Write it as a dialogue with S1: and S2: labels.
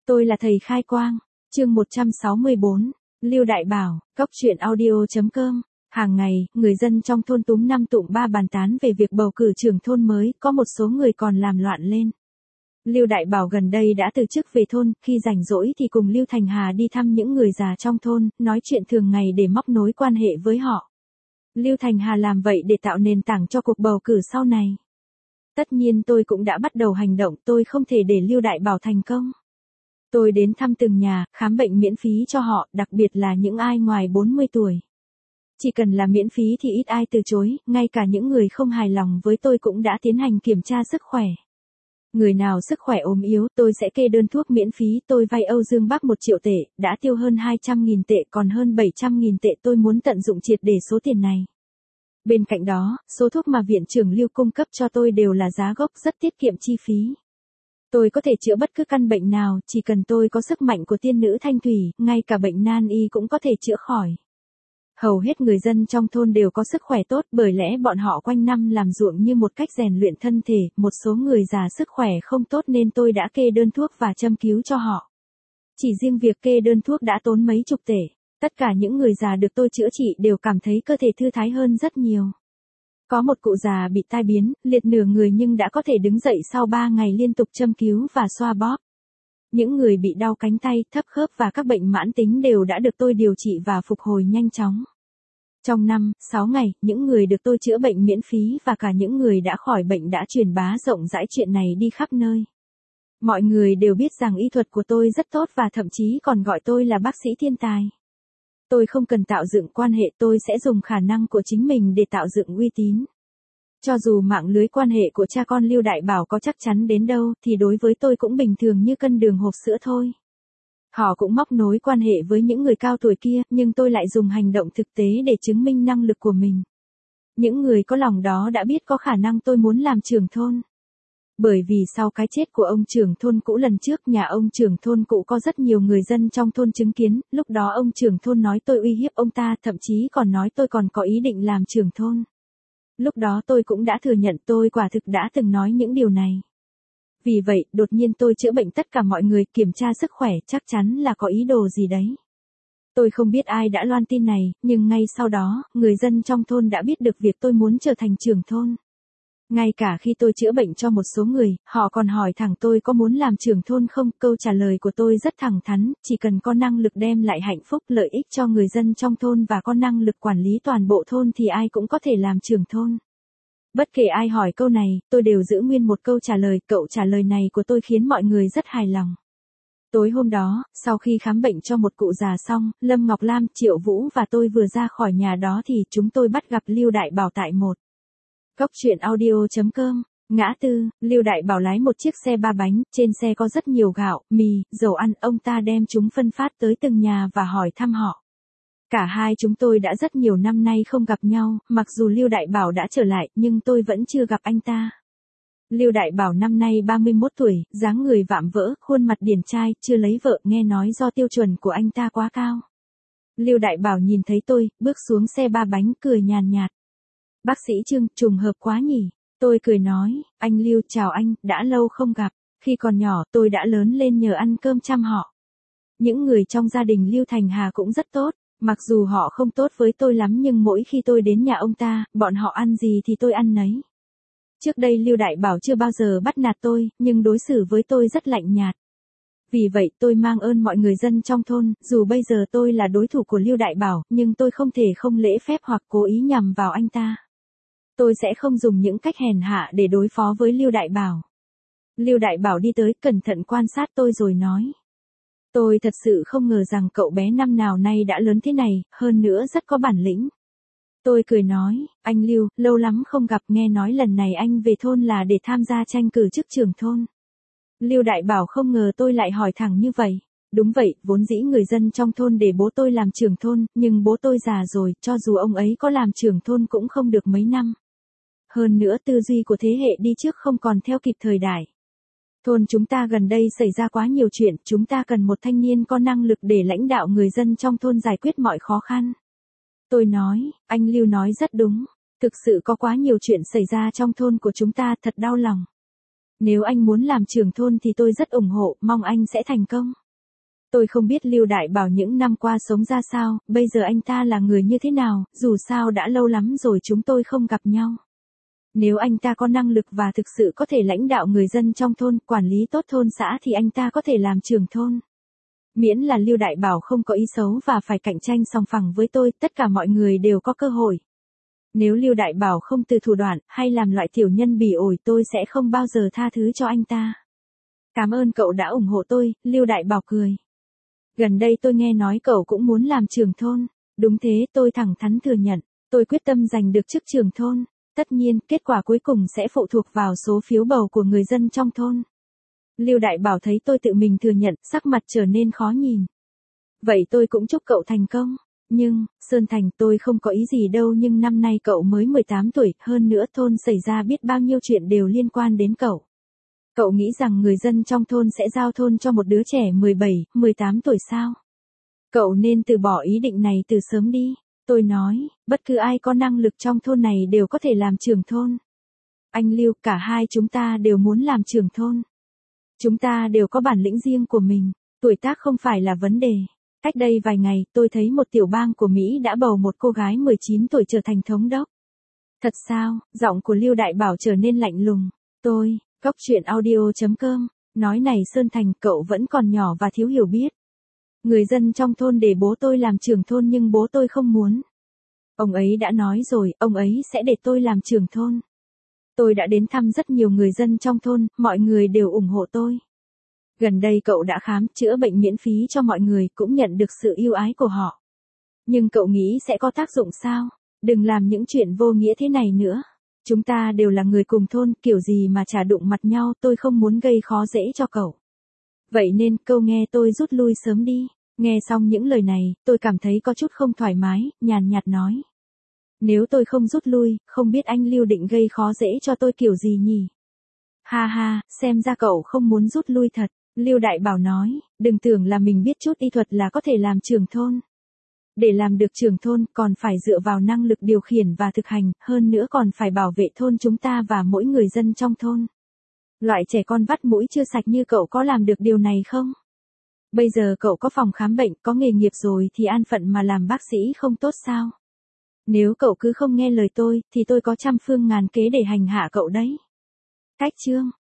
S1: Tôi là thầy khai quang. Chương 164. Lưu Đại Bảo, Cóc truyện audio.com. Hàng ngày, người dân trong thôn túm năm tụm ba bàn tán về việc bầu cử trưởng thôn mới, có một số người còn làm loạn lên. Lưu Đại Bảo gần đây đã từ chức về thôn, khi rảnh rỗi thì cùng Lưu Thành Hà đi thăm những người già trong thôn, nói chuyện thường ngày để móc nối quan hệ với họ. Lưu Thành Hà làm vậy để tạo nền tảng cho cuộc bầu cử sau này. Tất nhiên tôi cũng đã bắt đầu hành động, tôi không thể để Lưu Đại Bảo thành công. Tôi đến thăm từng nhà, khám bệnh miễn phí cho họ, đặc biệt là những ai ngoài 40 tuổi. Chỉ cần là miễn phí thì ít ai từ chối, ngay cả những người không hài lòng với tôi cũng đã tiến hành kiểm tra sức khỏe. Người nào sức khỏe ốm yếu, tôi sẽ kê đơn thuốc miễn phí, tôi vay Âu Dương Bắc 1 triệu tệ, đã tiêu hơn 200.000 tệ, còn hơn 700.000 tệ tôi muốn tận dụng triệt để số tiền này. Bên cạnh đó, số thuốc mà viện trưởng Lưu cung cấp cho tôi đều là giá gốc, rất tiết kiệm chi phí. Tôi có thể chữa bất cứ căn bệnh nào, chỉ cần tôi có sức mạnh của tiên nữ Thanh Thủy, ngay cả bệnh nan y cũng có thể chữa khỏi. Hầu hết người dân trong thôn đều có sức khỏe tốt, bởi lẽ bọn họ quanh năm làm ruộng như một cách rèn luyện thân thể, một số người già sức khỏe không tốt nên tôi đã kê đơn thuốc và châm cứu cho họ. Chỉ riêng việc kê đơn thuốc đã tốn mấy chục tệ, tất cả những người già được tôi chữa trị đều cảm thấy cơ thể thư thái hơn rất nhiều. Có một cụ già bị tai biến, liệt nửa người nhưng đã có thể đứng dậy sau 3 ngày liên tục châm cứu và xoa bóp. Những người bị đau cánh tay, thấp khớp và các bệnh mãn tính đều đã được tôi điều trị và phục hồi nhanh chóng. Trong 5-6 ngày, những người được tôi chữa bệnh miễn phí và cả những người đã khỏi bệnh đã truyền bá rộng rãi chuyện này đi khắp nơi. Mọi người đều biết rằng y thuật của tôi rất tốt và thậm chí còn gọi tôi là bác sĩ thiên tài. Tôi không cần tạo dựng quan hệ, tôi sẽ dùng khả năng của chính mình để tạo dựng uy tín. Cho dù mạng lưới quan hệ của cha con Lưu Đại Bảo có chắc chắn đến đâu thì đối với tôi cũng bình thường như cân đường hộp sữa thôi. Họ cũng móc nối quan hệ với những người cao tuổi kia, nhưng tôi lại dùng hành động thực tế để chứng minh năng lực của mình. Những người có lòng đó đã biết có khả năng tôi muốn làm trưởng thôn. Bởi vì sau cái chết của ông trưởng thôn cũ lần trước, nhà ông trưởng thôn cũ có rất nhiều người dân trong thôn chứng kiến, lúc đó ông trưởng thôn nói tôi uy hiếp ông ta, thậm chí còn nói tôi còn có ý định làm trưởng thôn. Lúc đó tôi cũng đã thừa nhận tôi quả thực đã từng nói những điều này. Vì vậy, đột nhiên tôi chữa bệnh tất cả mọi người, kiểm tra sức khỏe, chắc chắn là có ý đồ gì đấy. Tôi không biết ai đã loan tin này, nhưng ngay sau đó, người dân trong thôn đã biết được việc tôi muốn trở thành trưởng thôn. Ngay cả khi tôi chữa bệnh cho một số người, họ còn hỏi thẳng tôi có muốn làm trưởng thôn không, câu trả lời của tôi rất thẳng thắn, chỉ cần có năng lực đem lại hạnh phúc, lợi ích cho người dân trong thôn và có năng lực quản lý toàn bộ thôn thì ai cũng có thể làm trưởng thôn. Bất kể ai hỏi câu này, tôi đều giữ nguyên một câu trả lời, cậu trả lời này của tôi khiến mọi người rất hài lòng. Tối hôm đó, sau khi khám bệnh cho một cụ già xong, Lâm Ngọc Lam, Triệu Vũ và tôi vừa ra khỏi nhà đó thì chúng tôi bắt gặp Lưu Đại Bảo tại một Cóc truyện audio.com. Ngã tư, Lưu Đại Bảo lái một chiếc xe 3 bánh, trên xe có rất nhiều gạo, mì, dầu ăn, ông ta đem chúng phân phát tới từng nhà và hỏi thăm họ. Cả hai chúng tôi đã rất nhiều năm nay không gặp nhau, mặc dù Lưu Đại Bảo đã trở lại, nhưng tôi vẫn chưa gặp anh ta. Lưu Đại Bảo năm nay 31 tuổi, dáng người vạm vỡ, khuôn mặt điển trai, chưa lấy vợ, nghe nói do tiêu chuẩn của anh ta quá cao. Lưu Đại Bảo nhìn thấy tôi, bước xuống xe 3 bánh, cười nhàn nhạt. Bác sĩ Trương, trùng hợp quá nhỉ. Tôi cười nói, anh Lưu, chào anh, đã lâu không gặp. Khi còn nhỏ, tôi đã lớn lên nhờ ăn cơm chăm họ. Những người trong gia đình Lưu Thành Hà cũng rất tốt. Mặc dù họ không tốt với tôi lắm nhưng mỗi khi tôi đến nhà ông ta, bọn họ ăn gì thì tôi ăn nấy. Trước đây Lưu Đại Bảo chưa bao giờ bắt nạt tôi, nhưng đối xử với tôi rất lạnh nhạt. Vì vậy tôi mang ơn mọi người dân trong thôn, dù bây giờ tôi là đối thủ của Lưu Đại Bảo, nhưng tôi không thể không lễ phép hoặc cố ý nhằm vào anh ta. Tôi sẽ không dùng những cách hèn hạ để đối phó với Lưu Đại Bảo. Lưu Đại Bảo đi tới, cẩn thận quan sát tôi rồi nói. Tôi thật sự không ngờ rằng cậu bé năm nào nay đã lớn thế này, hơn nữa rất có bản lĩnh. Tôi cười nói, anh Lưu, lâu lắm không gặp, nghe nói lần này anh về thôn là để tham gia tranh cử chức trưởng thôn. Lưu Đại Bảo không ngờ tôi lại hỏi thẳng như vậy. Đúng vậy, vốn dĩ người dân trong thôn để bố tôi làm trưởng thôn, nhưng bố tôi già rồi, cho dù ông ấy có làm trưởng thôn cũng không được mấy năm. Hơn nữa tư duy của thế hệ đi trước không còn theo kịp thời đại. Thôn chúng ta gần đây xảy ra quá nhiều chuyện, chúng ta cần một thanh niên có năng lực để lãnh đạo người dân trong thôn giải quyết mọi khó khăn. Tôi nói, anh Lưu nói rất đúng, thực sự có quá nhiều chuyện xảy ra trong thôn của chúng ta, thật đau lòng. Nếu anh muốn làm trưởng thôn thì tôi rất ủng hộ, mong anh sẽ thành công. Tôi không biết Lưu Đại Bảo những năm qua sống ra sao, bây giờ anh ta là người như thế nào, dù sao đã lâu lắm rồi chúng tôi không gặp nhau. Nếu anh ta có năng lực và thực sự có thể lãnh đạo người dân trong thôn, quản lý tốt thôn xã thì anh ta có thể làm trưởng thôn. Miễn là Lưu Đại Bảo không có ý xấu và phải cạnh tranh song phẳng với tôi, tất cả mọi người đều có cơ hội. Nếu Lưu Đại Bảo không từ thủ đoạn, hay làm loại tiểu nhân bỉ ổi, tôi sẽ không bao giờ tha thứ cho anh ta. Cảm ơn cậu đã ủng hộ tôi, Lưu Đại Bảo cười. Gần đây tôi nghe nói cậu cũng muốn làm trưởng thôn. Đúng thế, tôi thẳng thắn thừa nhận. Tôi quyết tâm giành được chức trưởng thôn. Tất nhiên, kết quả cuối cùng sẽ phụ thuộc vào số phiếu bầu của người dân trong thôn. Lưu Đại Bảo thấy tôi tự mình thừa nhận, sắc mặt trở nên khó nhìn. Vậy tôi cũng chúc cậu thành công. Nhưng, Sơn Thành, tôi không có ý gì đâu, nhưng năm nay cậu mới 18 tuổi, hơn nữa thôn xảy ra biết bao nhiêu chuyện đều liên quan đến cậu. Cậu nghĩ rằng người dân trong thôn sẽ giao thôn cho một đứa trẻ 17, 18 tuổi sao? Cậu nên từ bỏ ý định này từ sớm đi. Tôi nói, bất cứ ai có năng lực trong thôn này đều có thể làm trưởng thôn. Anh Lưu, cả hai chúng ta đều muốn làm trưởng thôn. Chúng ta đều có bản lĩnh riêng của mình, tuổi tác không phải là vấn đề. Cách đây vài ngày, tôi thấy một tiểu bang của Mỹ đã bầu một cô gái 19 tuổi trở thành thống đốc. Thật sao? Giọng của Lưu Đại Bảo trở nên lạnh lùng. Tôi, Cốc.audio.com, nói này Sơn Thành, cậu vẫn còn nhỏ và thiếu hiểu biết. Người dân trong thôn để bố tôi làm trưởng thôn nhưng bố tôi không muốn. Ông ấy đã nói rồi, ông ấy sẽ để tôi làm trưởng thôn. Tôi đã đến thăm rất nhiều người dân trong thôn, mọi người đều ủng hộ tôi. Gần đây cậu đã khám, chữa bệnh miễn phí cho mọi người, cũng nhận được sự yêu ái của họ. Nhưng cậu nghĩ sẽ có tác dụng sao? Đừng làm những chuyện vô nghĩa thế này nữa. Chúng ta đều là người cùng thôn, kiểu gì mà chả đụng mặt nhau, tôi không muốn gây khó dễ cho cậu. Vậy nên, câu nghe tôi rút lui sớm đi. Nghe xong những lời này, tôi cảm thấy có chút không thoải mái, nhàn nhạt nói. Nếu tôi không rút lui, không biết anh Lưu định gây khó dễ cho tôi kiểu gì nhỉ? Ha ha, xem ra cậu không muốn rút lui thật. Lưu Đại Bảo nói, đừng tưởng là mình biết chút y thuật là có thể làm trưởng thôn. Để làm được trưởng thôn còn phải dựa vào năng lực điều khiển và thực hành, hơn nữa còn phải bảo vệ thôn chúng ta và mỗi người dân trong thôn. Loại trẻ con vắt mũi chưa sạch như cậu có làm được điều này không? Bây giờ cậu có phòng khám bệnh, có nghề nghiệp rồi thì an phận mà làm bác sĩ không tốt sao? Nếu cậu cứ không nghe lời tôi, thì tôi có trăm phương ngàn kế để hành hạ cậu đấy. Cách chương